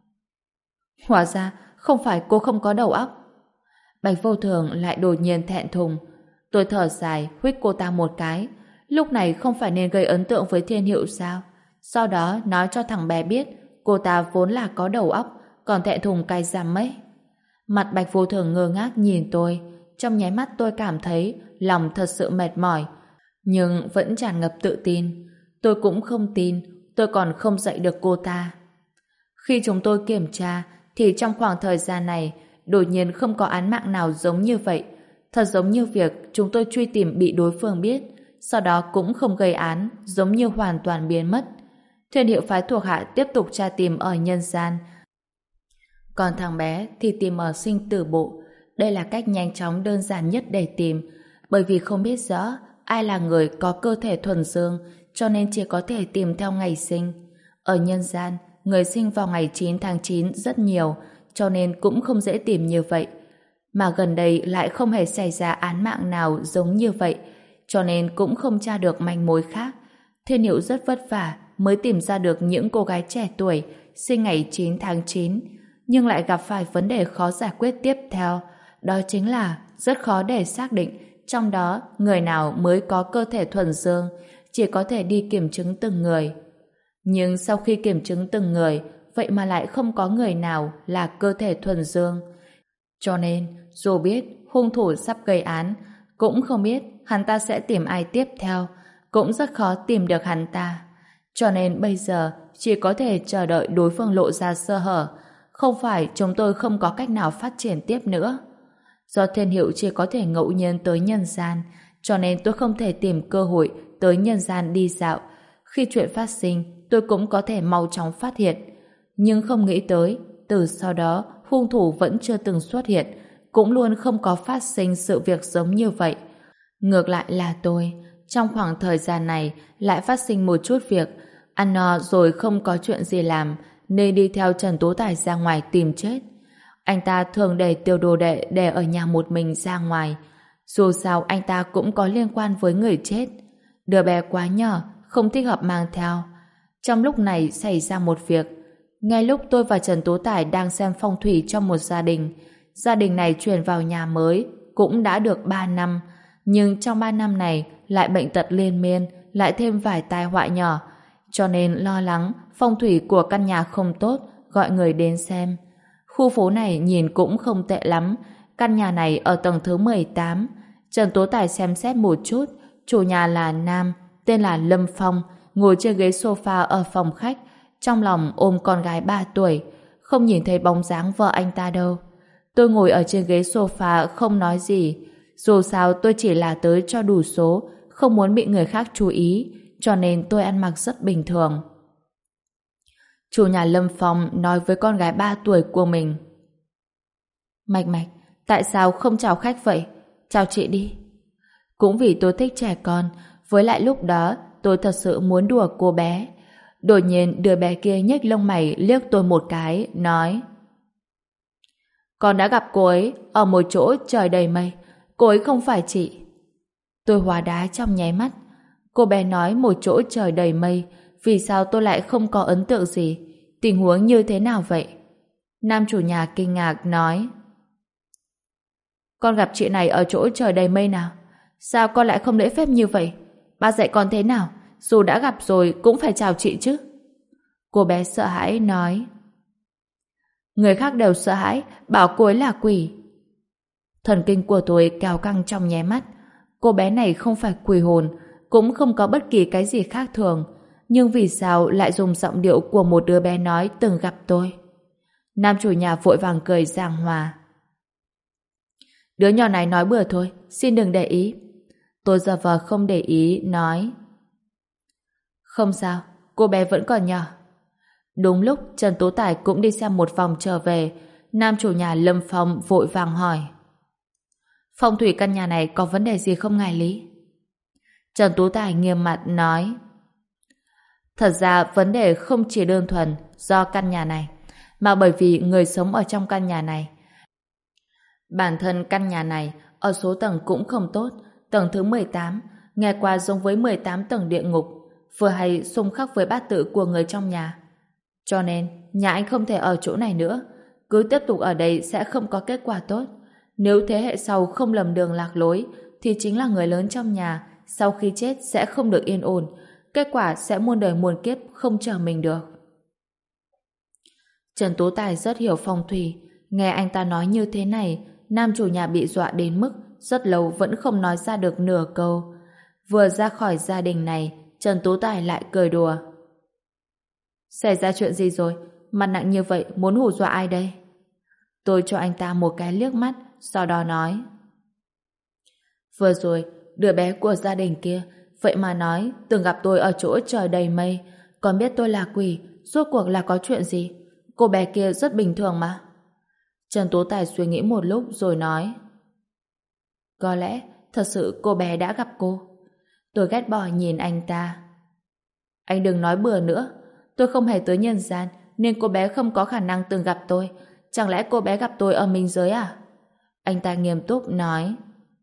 [SPEAKER 1] hóa ra không phải cô không có đầu óc. Bạch Vô Thường lại đột nhiên thẹn thùng. Tôi thở dài, huých cô ta một cái. Lúc này không phải nên gây ấn tượng với Thiên Hiệu sao? Sau đó nói cho thằng bé biết cô ta vốn là có đầu óc, còn thẹn thùng cay rằm mấy. Mặt Bạch Vô Thường ngơ ngác nhìn tôi. Trong nháy mắt tôi cảm thấy lòng thật sự mệt mỏi, nhưng vẫn tràn ngập tự tin. Tôi cũng không tin tôi còn không dạy được cô ta. Khi chúng tôi kiểm tra thì trong khoảng thời gian này đột nhiên không có án mạng nào giống như vậy. Thật giống như việc chúng tôi truy tìm bị đối phương biết, sau đó cũng không gây án, giống như hoàn toàn biến mất. Thiên Hiệu phái thuộc hạ tiếp tục tra tìm ở nhân gian, còn thằng bé thì tìm ở sinh tử bộ. Đây là cách nhanh chóng đơn giản nhất để tìm, bởi vì không biết rõ ai là người có cơ thể thuần dương, cho nên chỉ có thể tìm theo ngày sinh. Ở nhân gian, người sinh vào ngày chín tháng chín rất nhiều, cho nên cũng không dễ tìm như vậy. Mà gần đây lại không hề xảy ra án mạng nào giống như vậy, cho nên cũng không tra được manh mối khác. Thiên Hiệu rất vất vả mới tìm ra được những cô gái trẻ tuổi sinh ngày chín tháng chín, nhưng lại gặp phải vấn đề khó giải quyết tiếp theo. Đó chính là rất khó để xác định trong đó người nào mới có cơ thể thuần dương, chỉ có thể đi kiểm chứng từng người. Nhưng sau khi kiểm chứng từng người, vậy mà lại không có người nào là cơ thể thuần dương. Cho nên, dù biết hung thủ sắp gây án, cũng không biết hắn ta sẽ tìm ai tiếp theo, cũng rất khó tìm được hắn ta. Cho nên bây giờ chỉ có thể chờ đợi đối phương lộ ra sơ hở, không phải chúng tôi không có cách nào phát triển tiếp nữa. Do Thiên Hiệu chỉ có thể ngẫu nhiên tới nhân gian, cho nên tôi không thể tìm cơ hội tới nhân gian đi dạo. Khi chuyện phát sinh, tôi cũng có thể mau chóng phát hiện. Nhưng không nghĩ tới, từ sau đó, hung thủ vẫn chưa từng xuất hiện, cũng luôn không có phát sinh sự việc giống như vậy. Ngược lại là tôi, trong khoảng thời gian này lại phát sinh một chút việc, ăn no rồi không có chuyện gì làm, nên đi theo Trần Tú Tài ra ngoài tìm chết. Anh ta thường để Tiểu Đồ Đệ để ở nhà một mình ra ngoài. Dù sao anh ta cũng có liên quan với người chết. Đứa bé quá nhỏ, không thích hợp mang theo. Trong lúc này xảy ra một việc. Ngay lúc tôi và Trần Tú Tài đang xem phong thủy trong một gia đình, gia đình này chuyển vào nhà mới cũng đã được ba năm, nhưng trong ba năm này lại bệnh tật liên miên, lại thêm vài tai họa nhỏ, cho nên lo lắng phong thủy của căn nhà không tốt, gọi người đến xem. Khu phố này nhìn cũng không tệ lắm, căn nhà này ở tầng thứ mười tám. Trần Tố Tài xem xét một chút, chủ nhà là nam, tên là Lâm Phong, ngồi trên ghế sofa ở phòng khách, trong lòng ôm con gái ba tuổi, không nhìn thấy bóng dáng vợ anh ta đâu. Tôi ngồi ở trên ghế sofa không nói gì, dù sao tôi chỉ là tới cho đủ số, không muốn bị người khác chú ý, cho nên tôi ăn mặc rất bình thường. Chủ nhà Lâm Phong nói với con gái ba tuổi của mình: Mạch Mạch, tại sao không chào khách vậy? Chào chị đi. Cũng vì tôi thích trẻ con, với lại lúc đó tôi thật sự muốn đùa cô bé. Đột nhiên đứa bé kia nhếch lông mày liếc tôi một cái, nói: Con đã gặp cô ấy ở một chỗ trời đầy mây. Cô ấy không phải chị. Tôi hóa đá trong nháy mắt. Cô bé nói một chỗ trời đầy mây, vì sao tôi lại không có ấn tượng gì? Tình huống như thế nào vậy? Nam chủ nhà kinh ngạc nói: Con gặp chị này ở chỗ trời đầy mây nào? Sao con lại không lễ phép như vậy? Ba dạy con thế nào? Dù đã gặp rồi cũng phải chào chị chứ. Cô bé sợ hãi nói: Người khác đều sợ hãi, bảo cô ấy là quỷ. Thần kinh của tôi kéo căng trong nháy mắt. Cô bé này không phải quỷ hồn, cũng không có bất kỳ cái gì khác thường, nhưng vì sao lại dùng giọng điệu của một đứa bé nói từng gặp tôi? Nam chủ nhà vội vàng cười giảng hòa: Đứa nhỏ này nói bừa thôi, xin đừng để ý. Tôi giả vờ không để ý, nói: Không sao, cô bé vẫn còn nhỏ. Đúng lúc Trần Tú Tài cũng đi xem một vòng trở về, nam chủ nhà Lâm Phong vội vàng hỏi: Phong thủy căn nhà này có vấn đề gì không ngài Lý? Trần Tú Tài nghiêm mặt nói: Thật ra vấn đề không chỉ đơn thuần do căn nhà này, mà bởi vì người sống ở trong căn nhà này. Bản thân căn nhà này ở số tầng cũng không tốt, tầng thứ mười tám, nghe qua giống với mười tám tầng địa ngục, vừa hay xung khắc với bát tự của người trong nhà. Cho nên, nhà anh không thể ở chỗ này nữa, cứ tiếp tục ở đây sẽ không có kết quả tốt. Nếu thế hệ sau không lầm đường lạc lối, thì chính là người lớn trong nhà, sau khi chết sẽ không được yên ổn, kết quả sẽ muôn đời muôn kiếp không chờ mình được. Trần Tú Tài rất hiểu phong thủy, nghe anh ta nói như thế này, nam chủ nhà bị dọa đến mức rất lâu vẫn không nói ra được nửa câu. Vừa ra khỏi gia đình này, Trần Tú Tài lại cười đùa: Xảy ra chuyện gì rồi? Mặt nặng như vậy muốn hù dọa ai đây? Tôi cho anh ta một cái liếc mắt, sau đó nói: Vừa rồi, đứa bé của gia đình kia vậy mà nói từng gặp tôi ở chỗ trời đầy mây, còn biết tôi là quỷ, rốt cuộc là có chuyện gì? Cô bé kia rất bình thường mà. Trần Tú Tài suy nghĩ một lúc rồi nói: Có lẽ thật sự cô bé đã gặp cô. Tôi ghét bỏ nhìn anh ta. Anh đừng nói bừa nữa, tôi không hề tới nhân gian nên cô bé không có khả năng từng gặp tôi. Chẳng lẽ cô bé gặp tôi ở minh giới à? Anh ta nghiêm túc nói: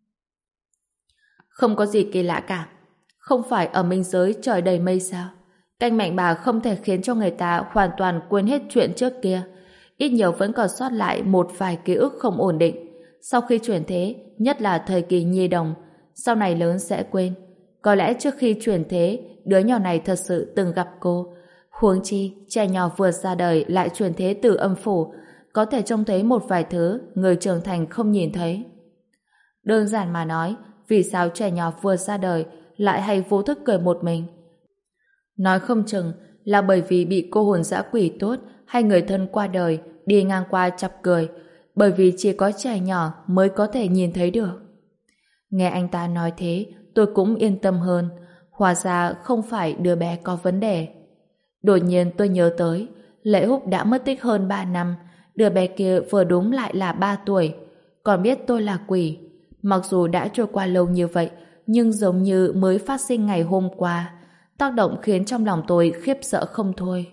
[SPEAKER 1] Không có gì kỳ lạ cả. Không phải ở minh giới trời đầy mây sao? Canh mạnh bà không thể khiến cho người ta hoàn toàn quên hết chuyện trước kia. Ít nhiều vẫn còn sót lại một vài ký ức không ổn định. Sau khi chuyển thế, nhất là thời kỳ nhi đồng, sau này lớn sẽ quên. Có lẽ trước khi chuyển thế, đứa nhỏ này thật sự từng gặp cô. Huống chi, trẻ nhỏ vừa ra đời lại chuyển thế từ âm phủ, có thể trông thấy một vài thứ người trưởng thành không nhìn thấy. Đơn giản mà nói, vì sao trẻ nhỏ vừa ra đời lại hay vô thức cười một mình? Nói không chừng là bởi vì bị cô hồn dã quỷ tốt hay người thân qua đời đi ngang qua chọc cười, bởi vì chỉ có trẻ nhỏ mới có thể nhìn thấy được. Nghe anh ta nói thế, tôi cũng yên tâm hơn. Hóa ra không phải đứa bé có vấn đề. Đột nhiên tôi nhớ tới, Lệ Húc đã mất tích hơn ba năm, đứa bé kia vừa đúng lại là ba tuổi, còn biết tôi là quỷ. Mặc dù đã trôi qua lâu như vậy, nhưng giống như mới phát sinh ngày hôm qua, tác động khiến trong lòng tôi khiếp sợ không thôi.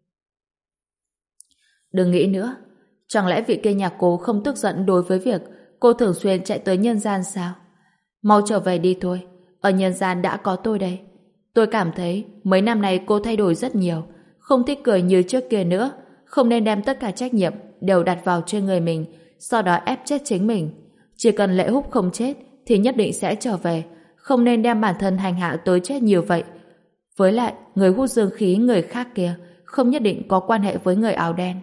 [SPEAKER 1] Đừng nghĩ nữa, chẳng lẽ vị kia nhà cô không tức giận đối với việc cô thường xuyên chạy tới nhân gian sao? Mau trở về đi thôi, ở nhân gian đã có tôi đây. Tôi cảm thấy mấy năm nay cô thay đổi rất nhiều, không thích cười như trước kia nữa, không nên đem tất cả trách nhiệm đều đặt vào trên người mình, sau đó ép chết chính mình. Chỉ cần Lệ Húc không chết thì nhất định sẽ trở về, không nên đem bản thân hành hạ tới chết nhiều vậy. Với lại, người hút dương khí người khác kia không nhất định có quan hệ với người áo đen.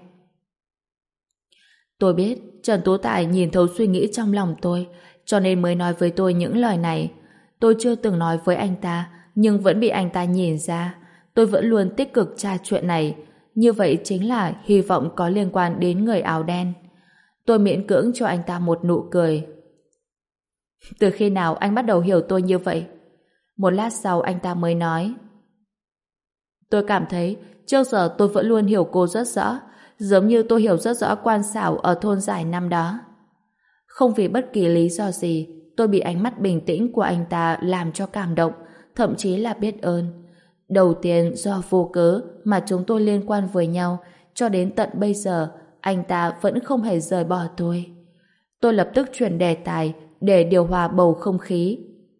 [SPEAKER 1] Tôi biết Trần Tú Tài nhìn thấu suy nghĩ trong lòng tôi, cho nên mới nói với tôi những lời này. Tôi chưa từng nói với anh ta, nhưng vẫn bị anh ta nhìn ra. Tôi vẫn luôn tích cực tra chuyện này. Như vậy chính là hy vọng có liên quan đến người áo đen. Tôi miễn cưỡng cho anh ta một nụ cười. Từ khi nào anh bắt đầu hiểu tôi như vậy? Một lát sau anh ta mới nói. Tôi cảm thấy trước giờ tôi vẫn luôn hiểu cô rất rõ, giống như tôi hiểu rất rõ Quan Sảo ở thôn giải năm đó. Không vì bất kỳ lý do gì, tôi bị ánh mắt bình tĩnh của anh ta làm cho cảm động, thậm chí là biết ơn. Đầu tiên do vô cớ mà chúng tôi liên quan với nhau, cho đến tận bây giờ anh ta vẫn không hề rời bỏ tôi. Tôi lập tức chuyển đề tài để điều hòa bầu không khí.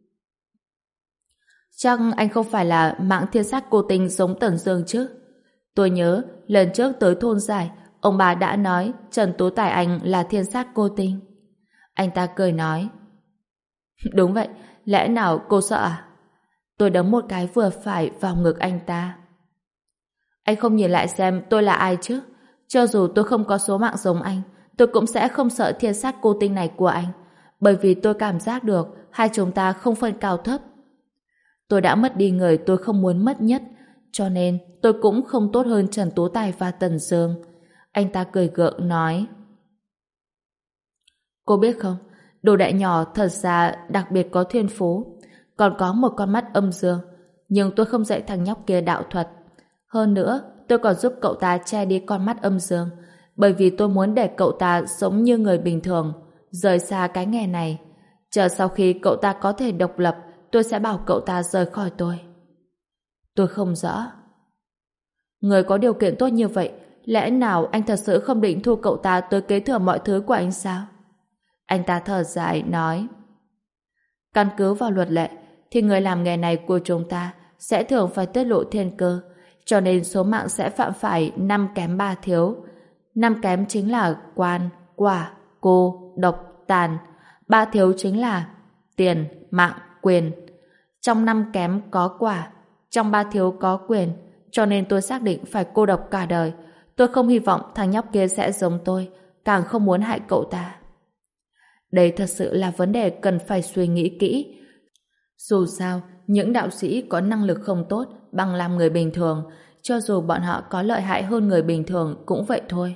[SPEAKER 1] Chắc anh không phải là mạng thiên sát cô tinh giống Tần Dương chứ? Tôi nhớ lần trước tới thôn giải, ông bà đã nói Trần Tú Tài anh là thiên sát cô tinh. Anh ta cười nói. Đúng vậy, lẽ nào cô sợ à? Tôi đấm một cái vừa phải vào ngực anh ta. Anh không nhìn lại xem tôi là ai chứ? Cho dù tôi không có số mạng giống anh, tôi cũng sẽ không sợ thiên sát cô tinh này của anh, bởi vì tôi cảm giác được hai chúng ta không phân cao thấp. Tôi đã mất đi người tôi không muốn mất nhất, cho nên tôi cũng không tốt hơn Trần Tú Tài và Tần Dương. Anh ta cười gượng nói. Cô biết không, đồ đệ nhỏ thật ra đặc biệt có thiên phú, còn có một con mắt âm dương, nhưng tôi không dạy thằng nhóc kia đạo thuật. Hơn nữa, tôi còn giúp cậu ta che đi con mắt âm dương, bởi vì tôi muốn để cậu ta sống như người bình thường, rời xa cái nghề này. Chờ sau khi cậu ta có thể độc lập, tôi sẽ bảo cậu ta rời khỏi tôi. Tôi không rõ. Người có điều kiện tốt như vậy, lẽ nào anh thật sự không định thu cậu ta tới kế thừa mọi thứ của anh sao? Anh ta thở dài nói. Căn cứ vào luật lệ, thì người làm nghề này của chúng ta sẽ thường phải tiết lộ thiên cơ, cho nên số mạng sẽ phạm phải năm kém ba thiếu. Năm kém chính là quan, quả, cô, độc, tàn. Ba thiếu chính là tiền, mạng, quyền. Trong năm kém có quả, trong ba thiếu có quyền, cho nên tôi xác định phải cô độc cả đời. Tôi không hy vọng thằng nhóc kia sẽ giống tôi, càng không muốn hại cậu ta. Đây thật sự là vấn đề cần phải suy nghĩ kỹ. Dù sao, những đạo sĩ có năng lực không tốt bằng làm người bình thường, cho dù bọn họ có lợi hại hơn người bình thường cũng vậy thôi.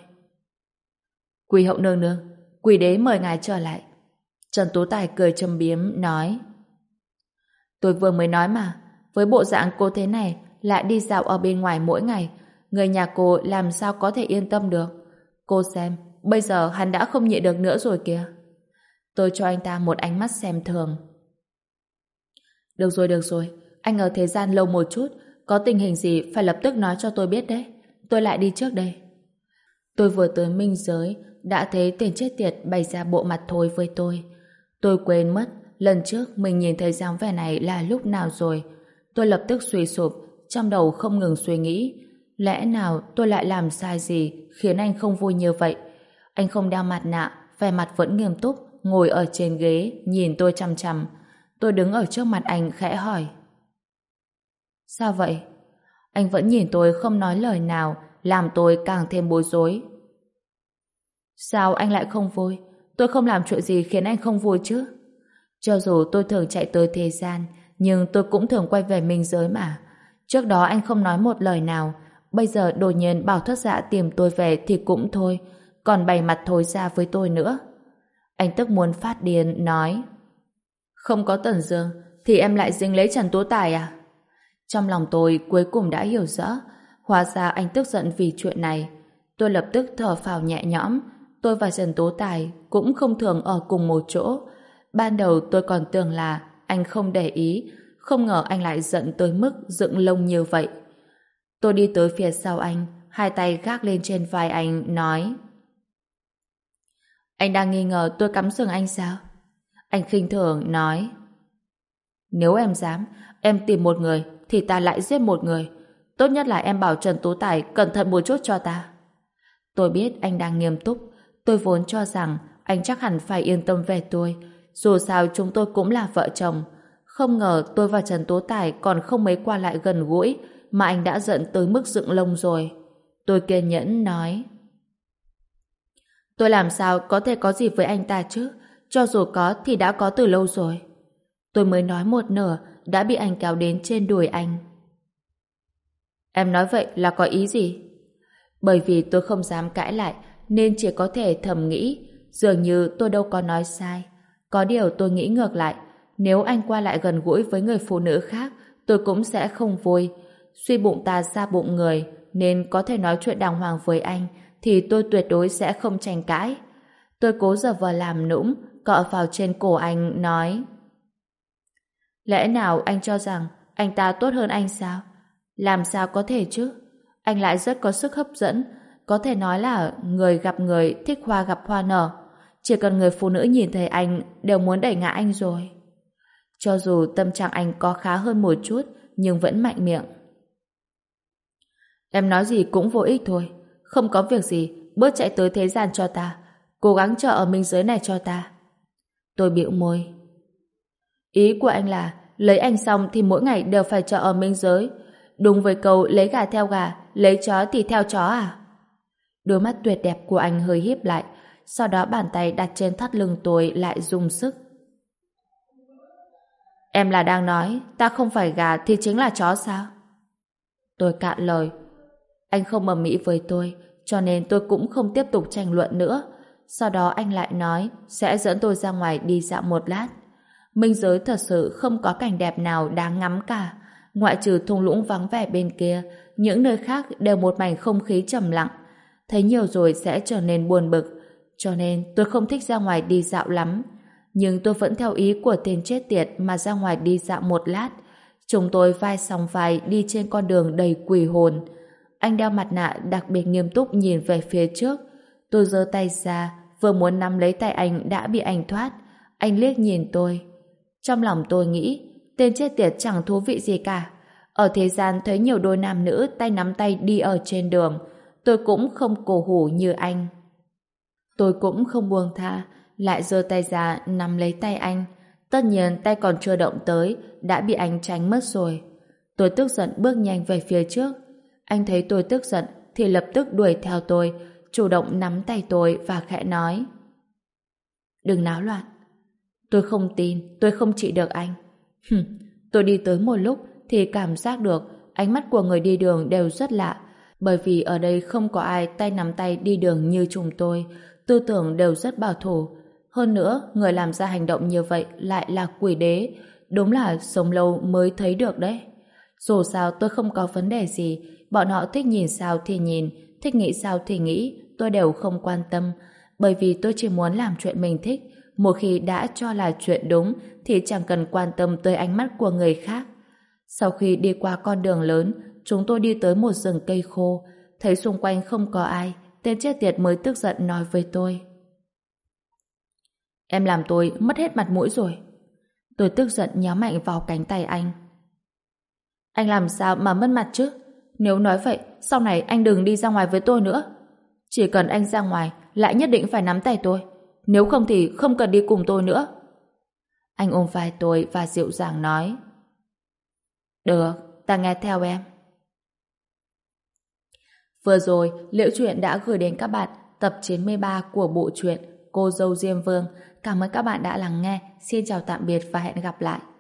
[SPEAKER 1] Quỳ hậu nương nương, quỳ đế mời ngài trở lại. Trần Tú Tài cười châm biếm nói. Tôi vừa mới nói mà, với bộ dạng cô thế này lại đi dạo ở bên ngoài mỗi ngày, người nhà cô làm sao có thể yên tâm được. Cô xem, bây giờ hắn đã không nhịn được nữa rồi kìa. Tôi cho anh ta một ánh mắt xem thường. Được rồi, được rồi, anh ở thế gian lâu một chút, có tình hình gì phải lập tức nói cho tôi biết đấy. Tôi lại đi trước đây. Tôi vừa tới minh giới, đã thấy tên chết tiệt bày ra bộ mặt thối với tôi. Tôi quên mất, lần trước mình nhìn thấy dáng vẻ này là lúc nào rồi. Tôi lập tức suy sụp, trong đầu không ngừng suy nghĩ. Lẽ nào tôi lại làm sai gì khiến anh không vui như vậy? Anh không đeo mặt nạ, vẻ mặt vẫn nghiêm túc, ngồi ở trên ghế, nhìn tôi chằm chằm. Tôi đứng ở trước mặt anh khẽ hỏi. Sao vậy? Anh vẫn nhìn tôi không nói lời nào, làm tôi càng thêm bối rối. Sao anh lại không vui? Tôi không làm chuyện gì khiến anh không vui chứ? Cho dù tôi thường chạy tới thế gian, nhưng tôi cũng thường quay về minh giới mà. Trước đó anh không nói một lời nào, bây giờ đột nhiên bảo thất dạ tìm tôi về thì cũng thôi, còn bày mặt thối ra với tôi nữa. Anh tức muốn phát điên, nói. Không có Tần Dương, thì em lại dính lấy Trần Tú Tài à? Trong lòng tôi cuối cùng đã hiểu rõ, hóa ra anh tức giận vì chuyện này. Tôi lập tức thở phào nhẹ nhõm. Tôi và Trần Tú Tài cũng không thường ở cùng một chỗ. Ban đầu tôi còn tưởng là anh không để ý, không ngờ anh lại giận tới mức dựng lông như vậy. Tôi đi tới phía sau anh, hai tay gác lên trên vai anh, nói. Anh đang nghi ngờ tôi cắm sừng anh sao? Anh khinh thường nói. Nếu em dám, em tìm một người thì ta lại giết một người. Tốt nhất là em bảo Trần Tú Tài cẩn thận một chút cho ta. Tôi biết anh đang nghiêm túc. Tôi vốn cho rằng anh chắc hẳn phải yên tâm về tôi. Dù sao chúng tôi cũng là vợ chồng. Không ngờ tôi và Trần Tú Tài còn không mấy qua lại gần gũi mà anh đã giận tới mức dựng lông rồi. Tôi kiên nhẫn nói. Tôi làm sao có thể có gì với anh ta chứ? Cho dù có thì đã có từ lâu rồi. Tôi mới nói một nửa đã bị anh kéo đến trên đùi anh. Em nói vậy là có ý gì? Bởi vì tôi không dám cãi lại nên chỉ có thể thầm nghĩ dường như tôi đâu có nói sai. Có điều tôi nghĩ ngược lại, nếu anh qua lại gần gũi với người phụ nữ khác tôi cũng sẽ không vui. Suy bụng ta ra bụng người nên có thể nói chuyện đàng hoàng với anh thì tôi tuyệt đối sẽ không tranh cãi. Tôi cố giờ vờ làm nũng cọ vào trên cổ anh nói: Lẽ nào anh cho rằng anh ta tốt hơn anh sao? Làm sao có thể chứ? Anh lại rất có sức hấp dẫn, có thể nói là người gặp người thích hoa gặp hoa nở. Chỉ cần người phụ nữ nhìn thấy anh đều muốn đẩy ngã anh rồi. Cho dù tâm trạng anh có khá hơn một chút nhưng vẫn mạnh miệng. Em nói gì cũng vô ích thôi. Không có việc gì, bớt chạy tới thế gian cho ta. Cố gắng chờ ở minh giới này cho ta. Tôi bĩu môi. Ý của anh là lấy anh xong thì mỗi ngày đều phải chờ ở minh giới. Đúng với câu lấy gà theo gà, lấy chó thì theo chó à? Đôi mắt tuyệt đẹp của anh hơi híp lại, sau đó bàn tay đặt trên thắt lưng tôi lại dùng sức. Em là đang nói ta không phải gà thì chính là chó sao? Tôi cạn lời. Anh không ầm ĩ với tôi, cho nên tôi cũng không tiếp tục tranh luận nữa. Sau đó anh lại nói sẽ dẫn tôi ra ngoài đi dạo một lát. Minh giới thật sự không có cảnh đẹp nào đáng ngắm cả. Ngoại trừ thung lũng vắng vẻ bên kia, những nơi khác đều một mảnh không khí trầm lặng. Thấy nhiều rồi sẽ trở nên buồn bực, cho nên tôi không thích ra ngoài đi dạo lắm. Nhưng tôi vẫn theo ý của tên chết tiệt mà ra ngoài đi dạo một lát. Chúng tôi vai song vai đi trên con đường đầy quỷ hồn. Anh đeo mặt nạ đặc biệt nghiêm túc nhìn về phía trước. Tôi giơ tay ra, vừa muốn nắm lấy tay anh đã bị anh thoát. Anh liếc nhìn tôi. Trong lòng tôi nghĩ, tên chết tiệt chẳng thú vị gì cả. Ở thế gian thấy nhiều đôi nam nữ tay nắm tay đi ở trên đường. Tôi cũng không cổ hủ như anh. Tôi cũng không buông tha, lại giơ tay ra nắm lấy tay anh. Tất nhiên tay còn chưa động tới, đã bị anh tránh mất rồi. Tôi tức giận bước nhanh về phía trước. Anh thấy tôi tức giận thì lập tức đuổi theo tôi, chủ động nắm tay tôi và khẽ nói: Đừng náo loạn. Tôi không tin, tôi không trị được anh. Hừm, tôi đi tới một lúc thì cảm giác được ánh mắt của người đi đường đều rất lạ, bởi vì ở đây không có ai tay nắm tay đi đường như chúng tôi, tư tưởng đều rất bảo thủ. Hơn nữa, người làm ra hành động như vậy lại là quỷ đế, đúng là sống lâu mới thấy được đấy. Dù sao tôi không có vấn đề gì, bọn họ thích nhìn sao thì nhìn, thích nghĩ sao thì nghĩ, tôi đều không quan tâm, bởi vì tôi chỉ muốn làm chuyện mình thích. Một khi đã cho là chuyện đúng thì chẳng cần quan tâm tới ánh mắt của người khác. Sau khi đi qua con đường lớn, chúng tôi đi tới một rừng cây khô. Thấy xung quanh không có ai, tên chết tiệt mới tức giận nói với tôi: Em làm tôi mất hết mặt mũi rồi. Tôi tức giận nhó mạnh vào cánh tay anh. Anh làm sao mà mất mặt chứ? Nếu nói vậy, sau này anh đừng đi ra ngoài với tôi nữa. Chỉ cần anh ra ngoài, lại nhất định phải nắm tay tôi. Nếu không thì không cần đi cùng tôi nữa. Anh ôm vai tôi và dịu dàng nói: Được, ta nghe theo em. Vừa rồi, Liễu Chuyện đã gửi đến các bạn tập chín mươi ba của bộ truyện Cô dâu Diêm Vương. Cảm ơn các bạn đã lắng nghe. Xin chào tạm biệt và hẹn gặp lại.